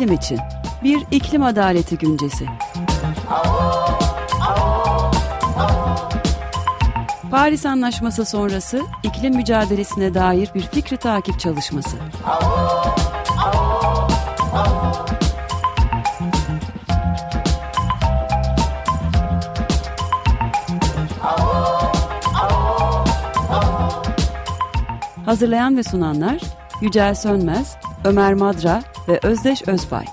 iklim için bir iklim adaleti güncesi. Paris Anlaşması sonrası iklim mücadelesine dair bir fikri takip çalışması. Hazırlayan ve sunanlar Yücel Sönmez, Ömer Madra ve Özdeş Özbay.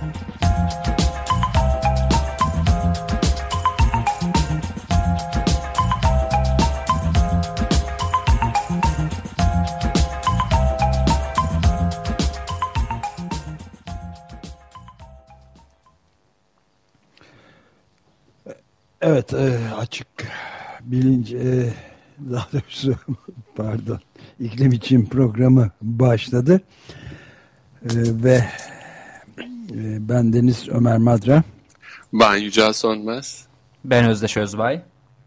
Evet, açık bilinç, daha doğrusu pardon, iklim için programı başladı ve ben Deniz Ömer Madra, ben Yücel Sönmez, ben Özdeş Özbay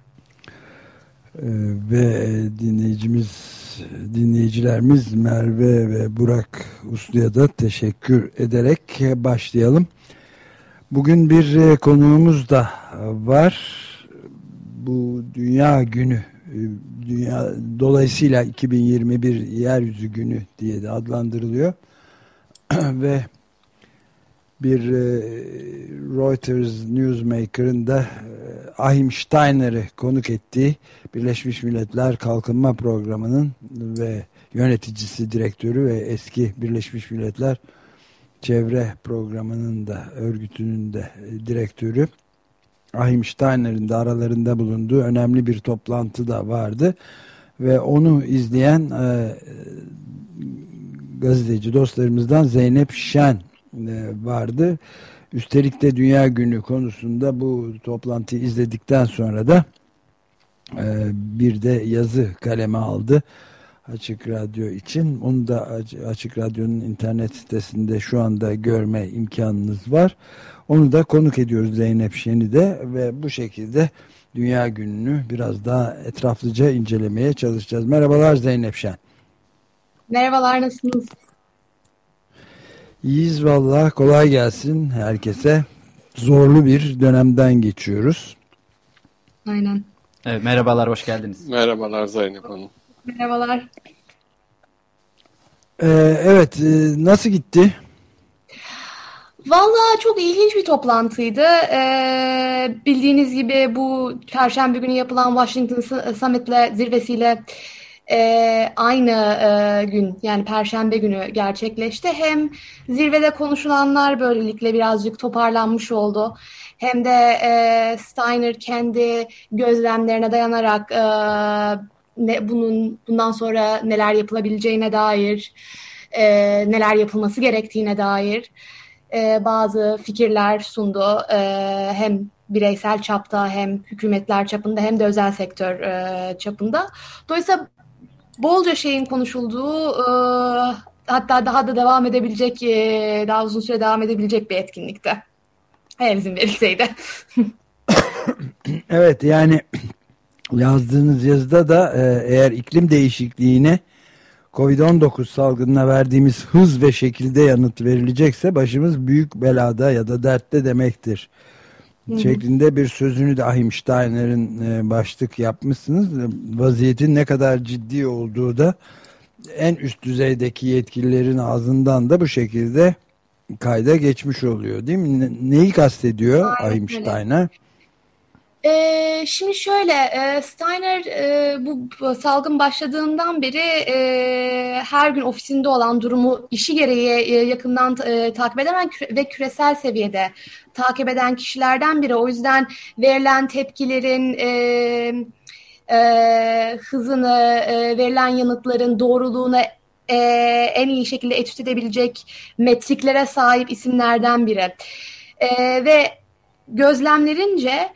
ve dinleyicilerimiz Merve ve Burak Uslu'ya da teşekkür ederek başlayalım. Bugün bir konuğumuz da var. Bu Dünya Günü, dolayısıyla 2021 Yeryüzü Günü diye de adlandırılıyor. Ve bir Reuters Newsmaker'ın da Achim Steiner'ı konuk ettiği Birleşmiş Milletler Kalkınma Programı'nın ve yöneticisi, direktörü ve eski Birleşmiş Milletler Çevre Programı'nın da, örgütünün de direktörü Achim Steiner'in de aralarında bulunduğu önemli bir toplantı da vardı. Ve onu izleyen gazeteci dostlarımızdan Zeynep Şen vardı. Üstelik de Dünya Günü konusunda bu toplantıyı izledikten sonra da bir de yazı kaleme aldı Açık Radyo için. Onu da Açık Radyo'nun internet sitesinde şu anda görme imkanınız var. Onu da konuk ediyoruz, Zeynep Şen'i de, ve bu şekilde Dünya Günü'nü biraz daha etraflıca incelemeye çalışacağız. Merhabalar Zeynep Şen. Merhabalar, nasılsınız? İyiyiz vallahi, kolay gelsin herkese. Zorlu bir dönemden geçiyoruz. Aynen. Evet, merhabalar, hoş geldiniz. Merhabalar Zeynep Hanım. Merhabalar. Evet, nasıl gitti? Vallahi çok ilginç bir toplantıydı. Bildiğiniz gibi bu Perşembe günü yapılan Washington Summit'le, zirvesiyle aynı gün, yani Perşembe günü gerçekleşti. Hem zirvede konuşulanlar böylelikle birazcık toparlanmış oldu. Hem de Steiner kendi gözlemlerine dayanarak bundan sonra neler yapılabileceğine dair, neler yapılması gerektiğine dair bazı fikirler sundu. Hem bireysel çapta, hem hükümetler çapında, hem de özel sektör çapında. Dolayısıyla bolca şeyin konuşulduğu, hatta daha da devam edebilecek, daha uzun süre devam edebilecek bir etkinlikti. Eğer izin verilseydi. Evet, yani yazdığınız yazıda da eğer iklim değişikliğine, Covid-19 salgınına verdiğimiz hız ve şekilde yanıt verilecekse başımız büyük belada ya da dertte demektir. Şeklinde bir sözünü de Achim Steiner'in başlık yapmışsınız. Vaziyetin ne kadar ciddi olduğu da en üst düzeydeki yetkililerin ağzından da bu şekilde kayda geçmiş oluyor, değil mi? Neyi kastediyor Achim Steiner? Şimdi şöyle, Steiner bu salgın başladığından beri her gün ofisinde olan, durumu işi gereği yakından takip eden ve küresel seviyede takip eden kişilerden biri. O yüzden verilen tepkilerin hızını, verilen yanıtların doğruluğunu en iyi şekilde etüt edebilecek metriklere sahip isimlerden biri. Ve gözlemlerince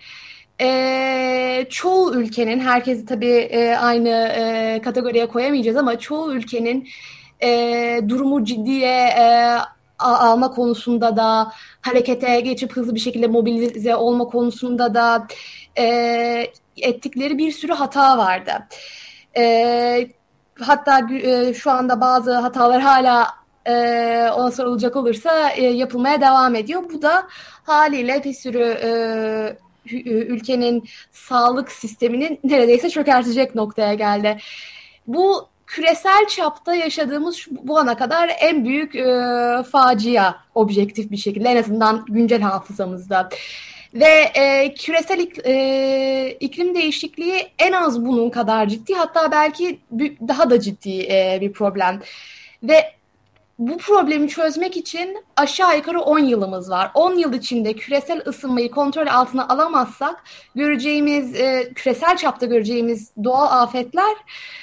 çoğu ülkenin, herkesi tabii aynı kategoriye koyamayacağız ama çoğu ülkenin durumu ciddiye alma konusunda da, harekete geçip hızlı bir şekilde mobilize olma konusunda da ettikleri bir sürü hata vardı. Hatta şu anda bazı hatalar hala ona sorulacak olursa yapılmaya devam ediyor. Bu da haliyle bir sürü ülkenin sağlık sisteminin neredeyse çökertecek noktaya geldi. Bu küresel çapta yaşadığımız bu ana kadar en büyük facia, objektif bir şekilde, en azından güncel hafızamızda. Ve küresel iklim değişikliği en az bunun kadar ciddi, hatta belki daha da ciddi bir problem. Ve bu problemi çözmek için aşağı yukarı 10 yılımız var. 10 yıl içinde küresel ısınmayı kontrol altına alamazsak göreceğimiz, küresel çapta göreceğimiz doğal afetler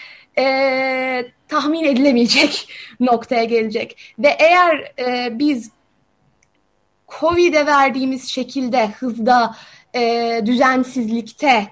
tahmin edilemeyecek noktaya gelecek. Ve eğer biz Covid'e verdiğimiz şekilde, hızda, düzensizlikte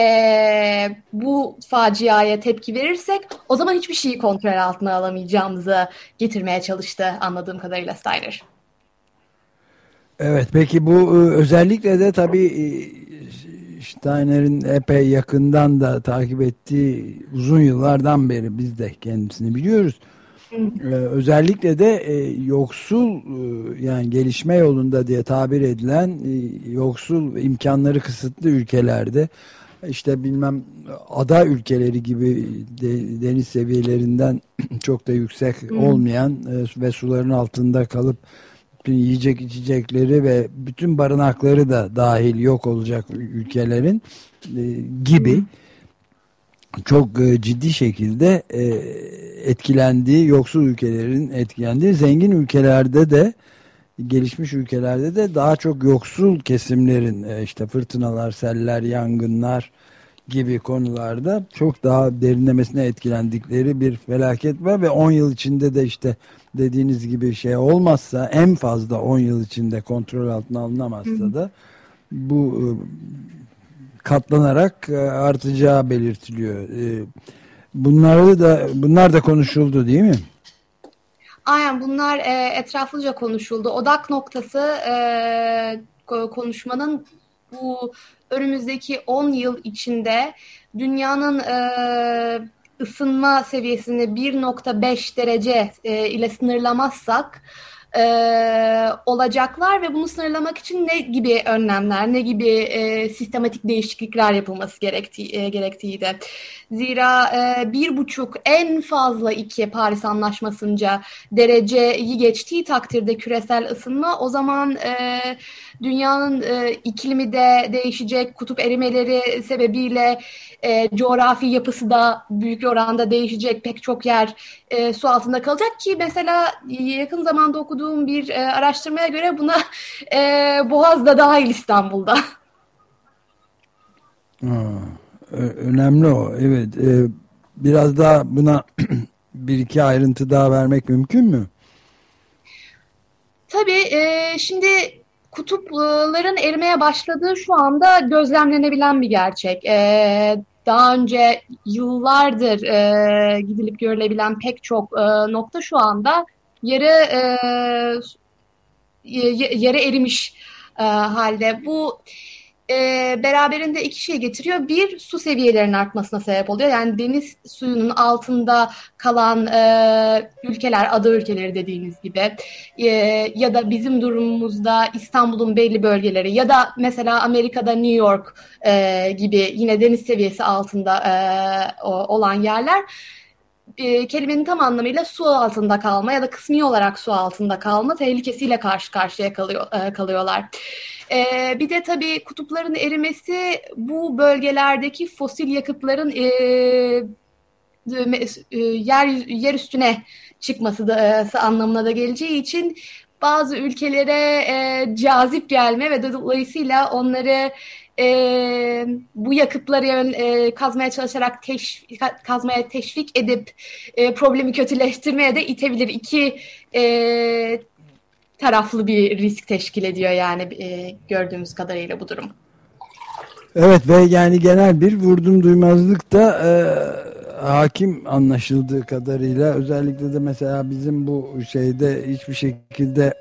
bu faciaya tepki verirsek, o zaman hiçbir şeyi kontrol altına alamayacağımızı getirmeye çalıştı anladığım kadarıyla Steiner. Evet, peki bu özellikle de tabii Steiner'in epey yakından da takip ettiği, uzun yıllardan beri biz de kendisini biliyoruz. Özellikle de yoksul, yani gelişme yolunda diye tabir edilen yoksul, imkanları kısıtlı ülkelerde, işte bilmem ada ülkeleri gibi deniz seviyelerinden çok da yüksek olmayan ve suların altında kalıp bütün yiyecek içecekleri ve bütün barınakları da dahil yok olacak ülkelerin gibi çok ciddi şekilde etkilendiği, yoksul ülkelerin etkilendiği, zengin ülkelerde de, gelişmiş ülkelerde de daha çok yoksul kesimlerin işte fırtınalar, seller, yangınlar gibi konularda çok daha derinlemesine etkilendikleri bir felaket var ve 10 yıl içinde de işte dediğiniz gibi şey olmazsa, en fazla 10 yıl içinde kontrol altına alınamazsa da bu katlanarak artacağı belirtiliyor. Bunlar da konuşuldu değil mi? Aynen, bunlar etraflıca konuşuldu. Odak noktası konuşmanın bu önümüzdeki 10 yıl içinde dünyanın ısınma seviyesini 1,5 derece ile sınırlamazsak olacaklar ve bunu sınırlamak için ne gibi önlemler, ne gibi sistematik değişiklikler yapılması gerektiği de. Zira 1,5 en fazla 2 Paris Anlaşması'nca dereceyi geçtiği takdirde küresel ısınma, o zaman dünyanın iklimi de değişecek, kutup erimeleri sebebiyle coğrafi yapısı da büyük oranda değişecek, pek çok yer su altında kalacak ki mesela yakın zamanda okuduğum bir araştırmaya göre buna Boğaz da dahil İstanbul'da. Önemli o, evet. Biraz daha buna bir iki ayrıntı daha vermek mümkün mü? Tabii, şimdi kutupların erimeye başladığı şu anda gözlemlenebilen bir gerçek. Daha önce yıllardır gidilip görülebilen pek çok nokta şu anda yarı erimiş halde. Bu beraberinde iki şey getiriyor. Bir, su seviyelerinin artmasına sebep oluyor. Yani deniz suyunun altında kalan ülkeler, ada ülkeleri dediğimiz gibi ya da bizim durumumuzda İstanbul'un belli bölgeleri ya da mesela Amerika'da New York gibi yine deniz seviyesi altında olan yerler kelimenin tam anlamıyla su altında kalma ya da kısmi olarak su altında kalma tehlikesiyle karşı karşıya kalıyorlar. Bir de tabii kutupların erimesi bu bölgelerdeki fosil yakıtların yer üstüne çıkması anlamına da geleceği için bazı ülkelere cazip gelme ve dolayısıyla onları bu yakıtları kazmaya çalışarak kazmaya teşvik edip problemi kötüleştirmeye de itebilir. İki taraflı bir risk teşkil ediyor yani gördüğümüz kadarıyla bu durum. Evet ve yani genel bir vurdum duymazlık da hakim anlaşıldığı kadarıyla, özellikle de mesela bizim bu şeyde hiçbir şekilde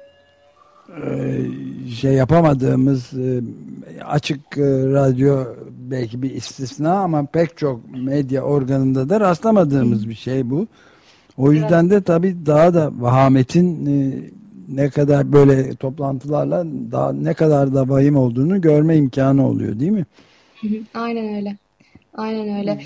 şey yapamadığımız açık radyo belki bir istisna ama pek çok medya organında da rastlamadığımız bir şey bu. O yüzden de tabii daha da vahametin ne kadar böyle toplantılarla daha ne kadar da vahim olduğunu görme imkanı oluyor, değil mi? Aynen öyle. Aynen öyle.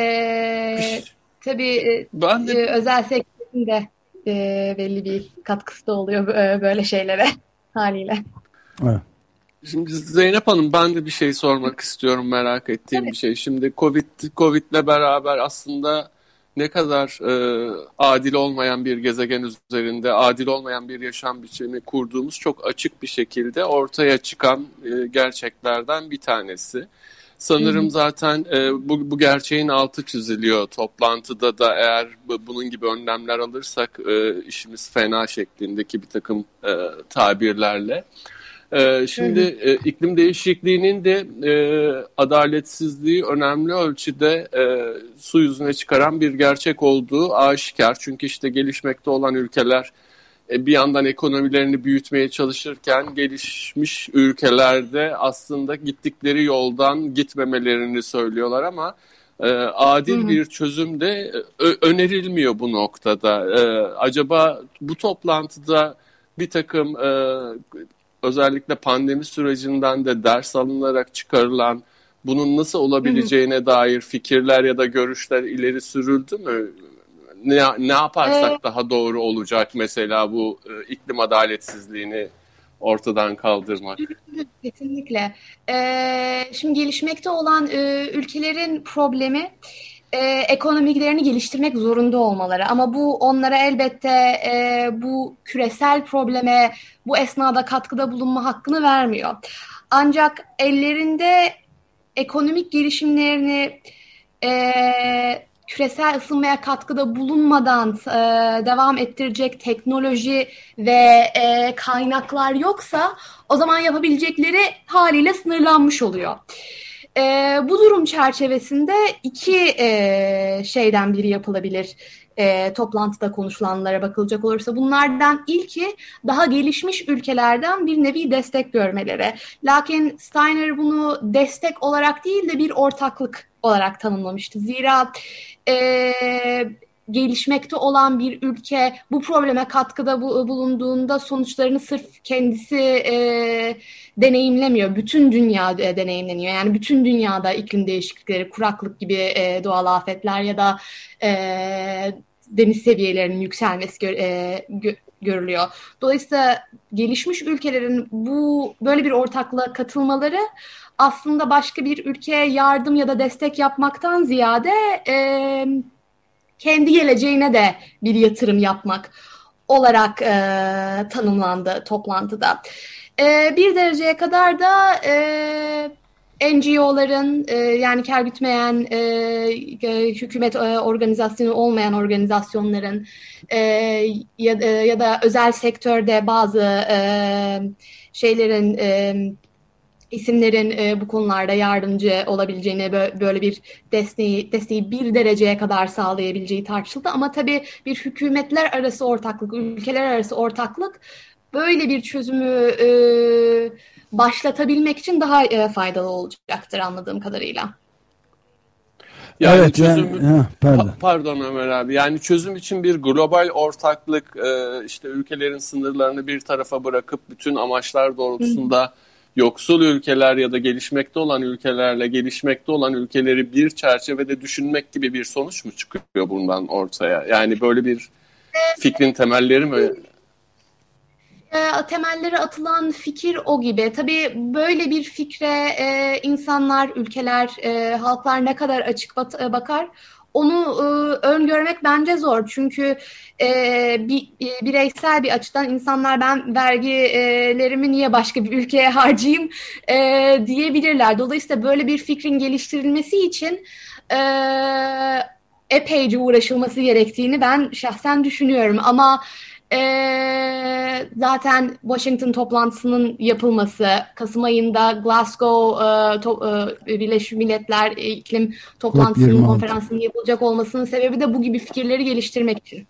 Tabii Ben de özel sektörün de belli bir katkısı da oluyor böyle şeylere haliyle. Evet. Şimdi Zeynep Hanım, ben de bir şey sormak istiyorum, merak ettiğim bir şey. Şimdi Covid'le beraber aslında ne kadar adil olmayan bir gezegen üzerinde adil olmayan bir yaşam biçimi kurduğumuz çok açık bir şekilde ortaya çıkan gerçeklerden bir tanesi. Sanırım zaten bu gerçeğin altı çiziliyor toplantıda da, eğer bunun gibi önlemler alırsak işimiz fena şeklindeki bir takım tabirlerle. Şimdi iklim değişikliğinin de adaletsizliği önemli ölçüde su yüzüne çıkaran bir gerçek olduğu aşikar. Çünkü işte gelişmekte olan ülkeler bir yandan ekonomilerini büyütmeye çalışırken gelişmiş ülkelerde aslında gittikleri yoldan gitmemelerini söylüyorlar ama adil bir çözüm de önerilmiyor bu noktada. Acaba bu toplantıda bir takım özellikle pandemi sürecinden de ders alınarak çıkarılan bunun nasıl olabileceğine dair fikirler ya da görüşler ileri sürüldü mü? Ne yaparsak daha doğru olacak mesela bu iklim adaletsizliğini ortadan kaldırmak? Kesinlikle. Şimdi gelişmekte olan ülkelerin problemi ekonomilerini geliştirmek zorunda olmaları. Ama bu onlara elbette bu küresel probleme bu esnada katkıda bulunma hakkını vermiyor. Ancak ellerinde ekonomik gelişimlerini küresel ısınmaya katkıda bulunmadan devam ettirecek teknoloji ve kaynaklar yoksa o zaman yapabilecekleri haliyle sınırlanmış oluyor. Bu durum çerçevesinde iki şeyden biri yapılabilir. Toplantıda konuşulanlara bakılacak olursa bunlardan ilki daha gelişmiş ülkelerden bir nevi destek görmeleri. Lakin Steiner bunu destek olarak değil de bir ortaklık olarak tanımlamıştı. Zira gelişmekte olan bir ülke bu probleme katkıda bulunduğunda sonuçlarını sırf kendisi deneyimlemiyor. Bütün dünya deneyimleniyor. Yani bütün dünyada iklim değişiklikleri, kuraklık gibi doğal afetler ya da deniz seviyelerinin yükselmesi görülüyor. Dolayısıyla gelişmiş ülkelerin böyle bir ortaklığa katılmaları aslında başka bir ülkeye yardım ya da destek yapmaktan ziyade kendi geleceğine de bir yatırım yapmak olarak tanımlandı toplantıda. Bir dereceye kadar da NGO'ların yani kar gütmeyen hükümet organizasyonu olmayan organizasyonların ya da özel sektörde bazı isimlerin bu konularda yardımcı olabileceğini, böyle bir desteği bir dereceye kadar sağlayabileceği tartışıldı. Ama tabii bir hükümetler arası ortaklık, ülkeler arası ortaklık böyle bir çözümü başlatabilmek için daha faydalı olacaktır anladığım kadarıyla. Yani evet, çözüm, pardon. Pardon Ömer abi. Yani çözüm için bir global ortaklık, işte ülkelerin sınırlarını bir tarafa bırakıp bütün amaçlar doğrultusunda yoksul ülkeler ya da gelişmekte olan ülkelerle gelişmekte olan ülkeleri bir çerçevede düşünmek gibi bir sonuç mu çıkıyor bundan ortaya? Yani böyle bir fikrin temelleri mi? Temelleri atılan fikir o gibi. Tabii böyle bir fikre insanlar, ülkeler, halklar ne kadar açık bakar onu öngörmek bence zor. Çünkü bireysel bir açıdan insanlar ben vergilerimi niye başka bir ülkeye harcayayım diyebilirler. Dolayısıyla böyle bir fikrin geliştirilmesi için epeyce uğraşılması gerektiğini ben şahsen düşünüyorum. Ama zaten Washington toplantısının yapılması, Kasım ayında Glasgow Birleşmiş Milletler iklim toplantısının, konferansının yapılacak olmasının sebebi de bu gibi fikirleri geliştirmek için.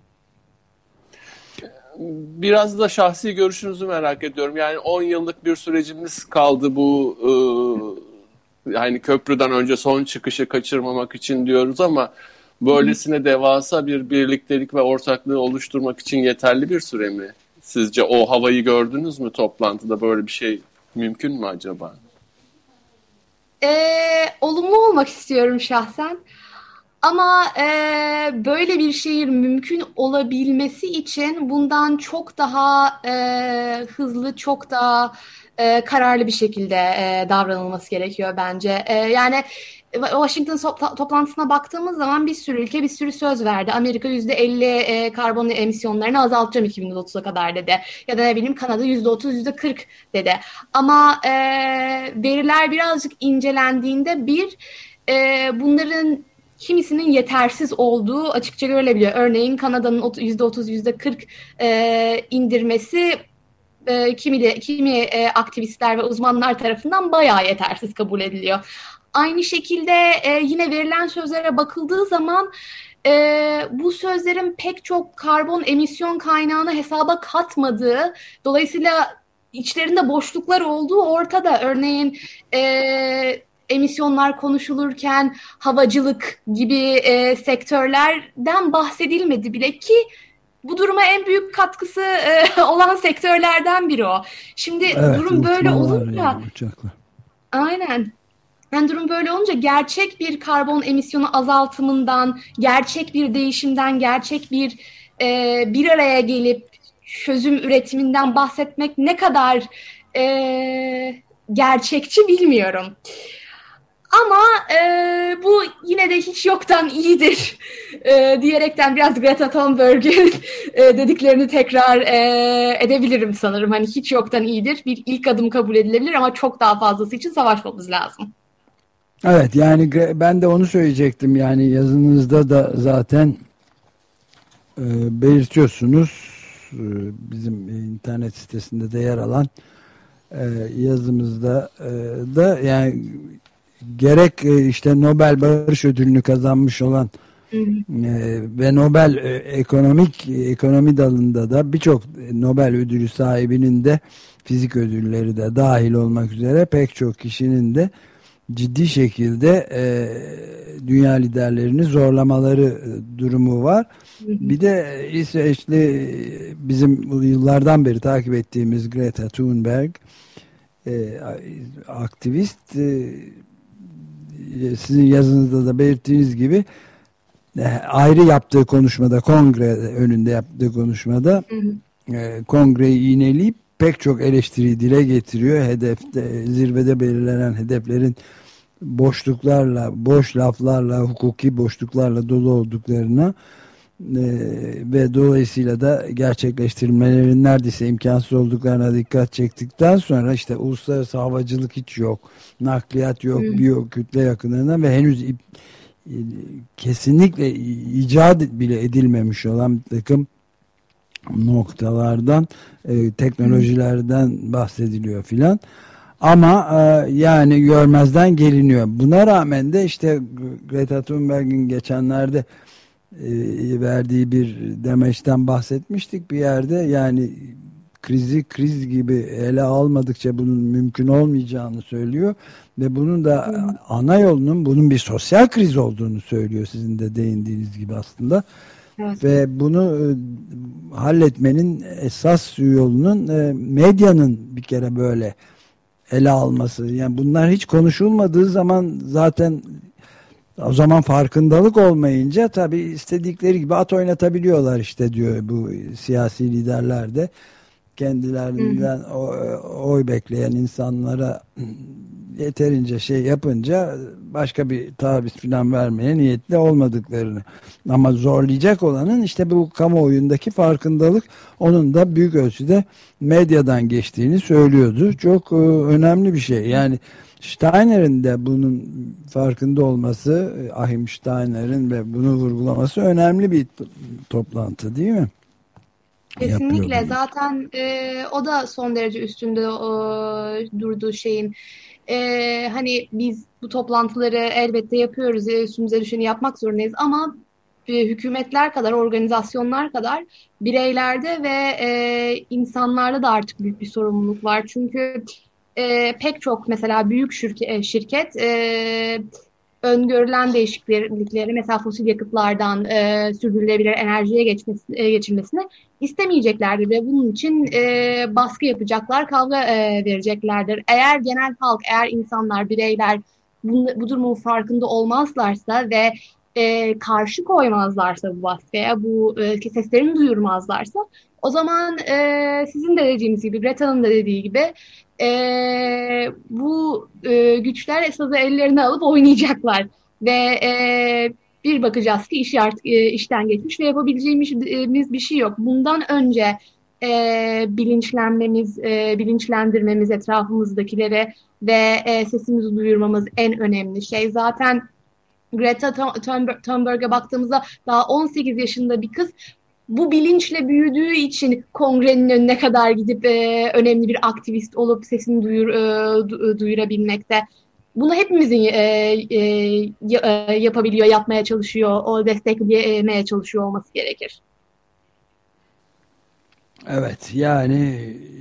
Biraz da şahsi görüşünüzü merak ediyorum. Yani 10 yıllık bir sürecimiz kaldı bu yani köprüden önce son çıkışı kaçırmamak için diyoruz ama böylesine devasa bir birliktelik ve ortaklığı oluşturmak için yeterli bir süre mi? Sizce o havayı gördünüz mü toplantıda? Böyle bir şey mümkün mü acaba? Olumlu olmak istiyorum şahsen. Ama böyle bir şeyin mümkün olabilmesi için bundan çok daha hızlı, çok daha kararlı bir şekilde davranılması gerekiyor bence. Yani Washington toplantısına baktığımız zaman bir sürü ülke bir sürü söz verdi. Amerika %50 karbon emisyonlarını azaltacağım 2030'a kadar dedi. Ya da ne bileyim Kanada %30, %40 dedi. Ama veriler birazcık incelendiğinde bunların kimisinin yetersiz olduğu açıkça görülebiliyor. Örneğin Kanada'nın %30, %40 indirmesi kimi aktivistler ve uzmanlar tarafından bayağı yetersiz kabul ediliyor. Aynı şekilde yine verilen sözlere bakıldığı zaman bu sözlerin pek çok karbon emisyon kaynağını hesaba katmadığı, dolayısıyla içlerinde boşluklar olduğu ortada. Örneğin emisyonlar konuşulurken havacılık gibi sektörlerden bahsedilmedi bile ki bu duruma en büyük katkısı olan sektörlerden biri o. Şimdi evet, durum böyle olunca yani, aynen. Yani durum böyle olunca gerçek bir karbon emisyonu azaltımından, gerçek bir değişimden, gerçek bir araya gelip çözüm üretiminden bahsetmek ne kadar gerçekçi bilmiyorum. Ama bu yine de hiç yoktan iyidir diyerekten biraz Greta Thunberg'in dediklerini tekrar edebilirim sanırım. Hani hiç yoktan iyidir. Bir ilk adım kabul edilebilir ama çok daha fazlası için savaşmamız lazım. Evet, yani ben de onu söyleyecektim. Yani yazınızda da zaten belirtiyorsunuz. Bizim internet sitesinde de yer alan yazımızda da yani gerek işte Nobel Barış Ödülünü kazanmış olan ve Nobel ekonomi dalında da birçok Nobel ödülü sahibinin de fizik ödülleri de dahil olmak üzere pek çok kişinin de ciddi şekilde dünya liderlerini zorlamaları durumu var. Bir de İsveçli bizim yıllardan beri takip ettiğimiz Greta Thunberg aktivist, sizin yazınızda da belirttiğiniz gibi ayrı yaptığı konuşmada, kongre önünde yaptığı konuşmada kongreyi iğneleyip pek çok eleştiriyi dile getiriyor. Zirvede belirlenen hedeflerin boş laflarla, hukuki boşluklarla dolu olduklarına ve dolayısıyla da gerçekleştirmelerin neredeyse imkansız olduklarına dikkat çektikten sonra işte uluslararası havacılık hiç yok, nakliyat yok, biyokütle yakınlarına ve henüz kesinlikle icat bile edilmemiş olan bir takım noktalardan, teknolojilerden bahsediliyor filan. Ama yani görmezden geliniyor. Buna rağmen de işte Greta Thunberg'in geçenlerde verdiği bir demeçten bahsetmiştik bir yerde. Yani kriz gibi ele almadıkça bunun mümkün olmayacağını söylüyor ve bunun da ana yolunun bunun bir sosyal kriz olduğunu söylüyor, sizin de değindiğiniz gibi aslında. Evet. Ve bunu halletmenin esas yolunun medyanın bir kere böyle ele alması. Yani bunlar hiç konuşulmadığı zaman zaten o zaman farkındalık olmayınca tabii istedikleri gibi at oynatabiliyorlar işte, diyor bu siyasi liderler de. Kendilerinden oy bekleyen insanlara yeterince şey yapınca başka bir taviz falan vermeye niyetli olmadıklarını, ama zorlayacak olanın işte bu kamuoyundaki farkındalık, onun da büyük ölçüde medyadan geçtiğini söylüyordu. Çok önemli bir şey. Yani Steiner'in de bunun farkında olması, Achim Steiner'in ve bunu vurgulaması önemli bir toplantı değil mi? Kesinlikle. Zaten o da son derece üstünde durduğu şeyin. Hani biz bu toplantıları elbette yapıyoruz. Üstümüze düşeni yapmak zorundayız ama hükümetler kadar, organizasyonlar kadar bireylerde ve insanlarda da artık büyük bir sorumluluk var. Çünkü pek çok mesela büyük şirket öngörülen değişiklikleri mesela fosil yakıtlardan sürdürülebilir enerjiye geçilmesini istemeyeceklerdir ve bunun için baskı yapacaklar, kavga vereceklerdir. Eğer genel halk, eğer insanlar, bireyler bu durumun farkında olmazlarsa ve karşı koymazlarsa bu baskıya, bu seslerini duyurmazlarsa, o zaman sizin de dediğiniz gibi, Greta'nın da dediği gibi bu güçler sazı ellerine alıp oynayacaklar ve bir bakacağız ki iş artık işten geçmiş ve yapabileceğimiz bir şey yok. Bundan önce bilinçlendirmemiz etrafımızdakileri ve sesimizi duyurmamız en önemli şey. Zaten Greta Thunberg'e baktığımızda daha 18 yaşında bir kız, bu bilinçle büyüdüğü için kongrenin önüne kadar gidip önemli bir aktivist olup sesini duyurabilmekte. Bunu hepimizin yapabiliyor, yapmaya çalışıyor, o desteklemeye çalışıyor olması gerekir. Evet, yani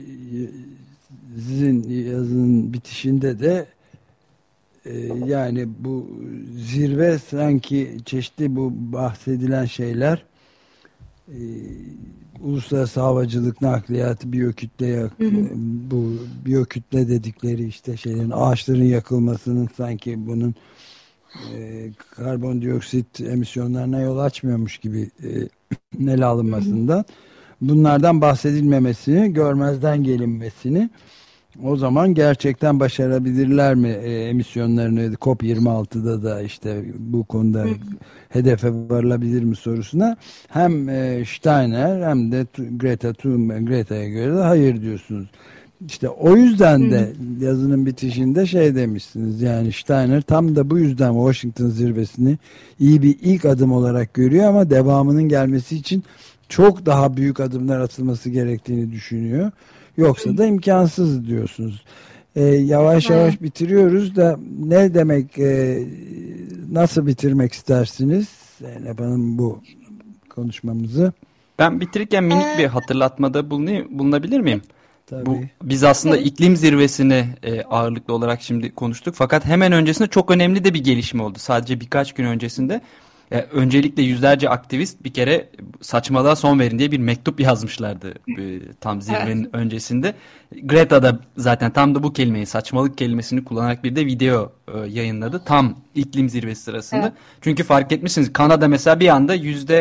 sizin yazının bitişinde de yani bu zirve sanki çeşitli bu bahsedilen şeyler uluslararası havacılık, nakliyat, biyokütle bu biyokütle dedikleri işte şeylerin, ağaçların yakılmasının sanki bunun karbondioksit emisyonlarına yol açmıyormuş gibi ele alınmasından, bunlardan bahsedilmemesini, görmezden gelinmesini, o zaman gerçekten başarabilirler mi emisyonlarını, COP26'da da işte bu konuda hedefe varılabilir mi sorusuna hem Steiner hem de Greta'ya göre de hayır diyorsunuz. İşte o yüzden de yazının bitişinde şey demişsiniz, yani Steiner tam da bu yüzden Washington zirvesini iyi bir ilk adım olarak görüyor ama devamının gelmesi için çok daha büyük adımlar atılması gerektiğini düşünüyor. Yoksa da imkansız diyorsunuz. Yavaş yavaş bitiriyoruz da ne demek, nasıl bitirmek istersiniz Zeynep Hanım bu konuşmamızı? Ben bitirirken minik bir hatırlatmada bulunabilir miyim? Tabii. Biz aslında iklim zirvesini ağırlıklı olarak şimdi konuştuk. Fakat hemen öncesinde çok önemli de bir gelişme oldu. Sadece birkaç gün öncesinde. Öncelikle yüzlerce aktivist bir kere saçmalığa son verin diye bir mektup yazmışlardı tam zirvenin öncesinde. Greta da zaten tam da bu kelimeyi, saçmalık kelimesini kullanarak bir de video yayınladı tam iklim zirvesi sırasında. Evet. Çünkü fark etmişsiniz, Kanada mesela bir anda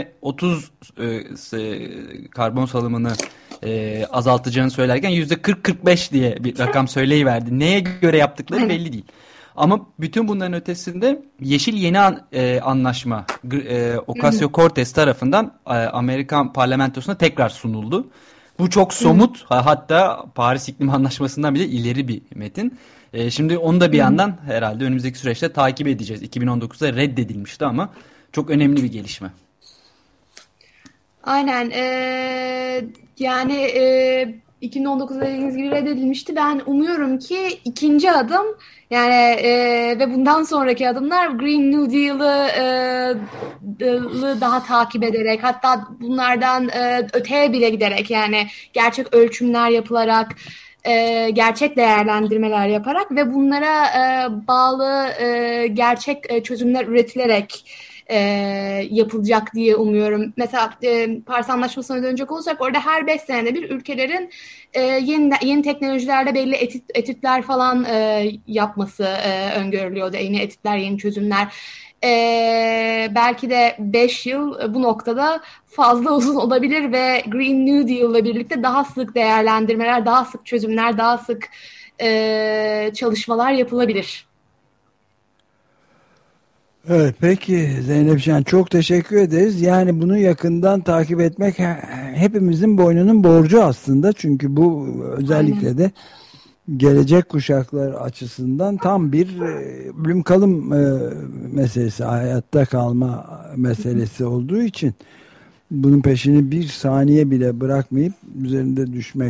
%30 karbon salımını azaltacağını söylerken %40-45 diye bir rakam söyleyiverdi. Neye göre yaptıkları belli değil. Ama bütün bunların ötesinde Yeşil Yeni Anlaşma Ocasio-Cortez tarafından Amerikan parlamentosuna tekrar sunuldu. Bu çok somut, hatta Paris İklim Anlaşması'ndan bile ileri bir metin. Şimdi onu da bir yandan herhalde önümüzdeki süreçte takip edeceğiz. 2019'da reddedilmişti ama çok önemli bir gelişme. Aynen. Yani 2019'da dediğiniz gibi reddedilmişti. Ben umuyorum ki ikinci adım, yani ve bundan sonraki adımlar Green New Deal'ı daha takip ederek, hatta bunlardan öteye bile giderek, yani gerçek ölçümler yapılarak, gerçek değerlendirmeler yaparak ve bunlara bağlı gerçek çözümler üretilerek yapılacak diye umuyorum. Mesela Paris Anlaşması'na dönecek olursak, orada her 5 senede bir ülkelerin yeni teknolojilerle belli etütler falan yapması öngörülüyordu. Yeni etütler, yeni çözümler. Belki de 5 yıl bu noktada fazla uzun olabilir ve Green New Deal ile birlikte daha sık değerlendirmeler, daha sık çözümler, daha sık çalışmalar yapılabilir. Evet, peki Zeynepcan, çok teşekkür ederiz. Yani bunu yakından takip etmek hepimizin boynunun borcu aslında. Çünkü bu özellikle de gelecek kuşaklar açısından tam bir ölüm kalım meselesi, hayatta kalma meselesi olduğu için bunun peşini bir saniye bile bırakmayıp üzerine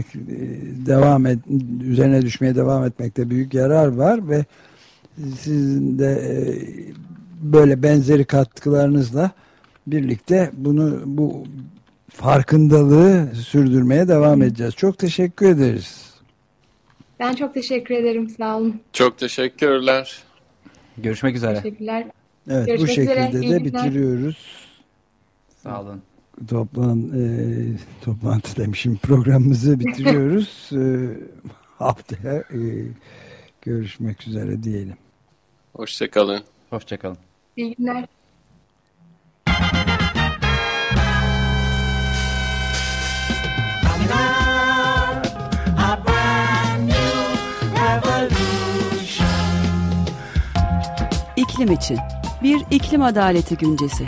düşmeye devam etmekte büyük yarar var ve sizin de böyle benzeri katkılarınızla birlikte bu farkındalığı sürdürmeye devam edeceğiz. Çok teşekkür ederiz. Ben çok teşekkür ederim. Sağ olun. Çok teşekkürler. Görüşmek üzere. Teşekkürler. Evet, Görüşmek bu şekilde üzere, iyi de günler. bitiriyoruz. Sağ olun. Toplantı demişim, programımızı bitiriyoruz. Haftaya görüşmek üzere diyelim. Hoşçakalın. Hoşçakalın. İyi günler. İklim için bir iklim adaleti güncesi.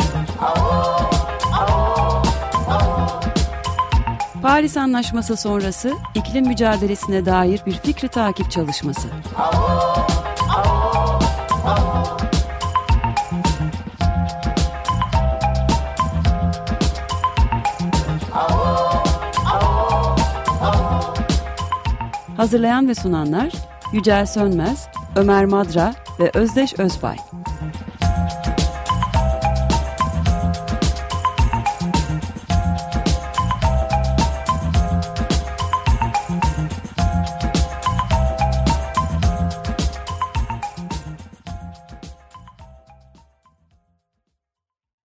Paris Anlaşması sonrası iklim mücadelesine dair bir fikri takip çalışması. Hazırlayan ve sunanlar Yücel Sönmez, Ömer Madra ve Özdeş Özbay.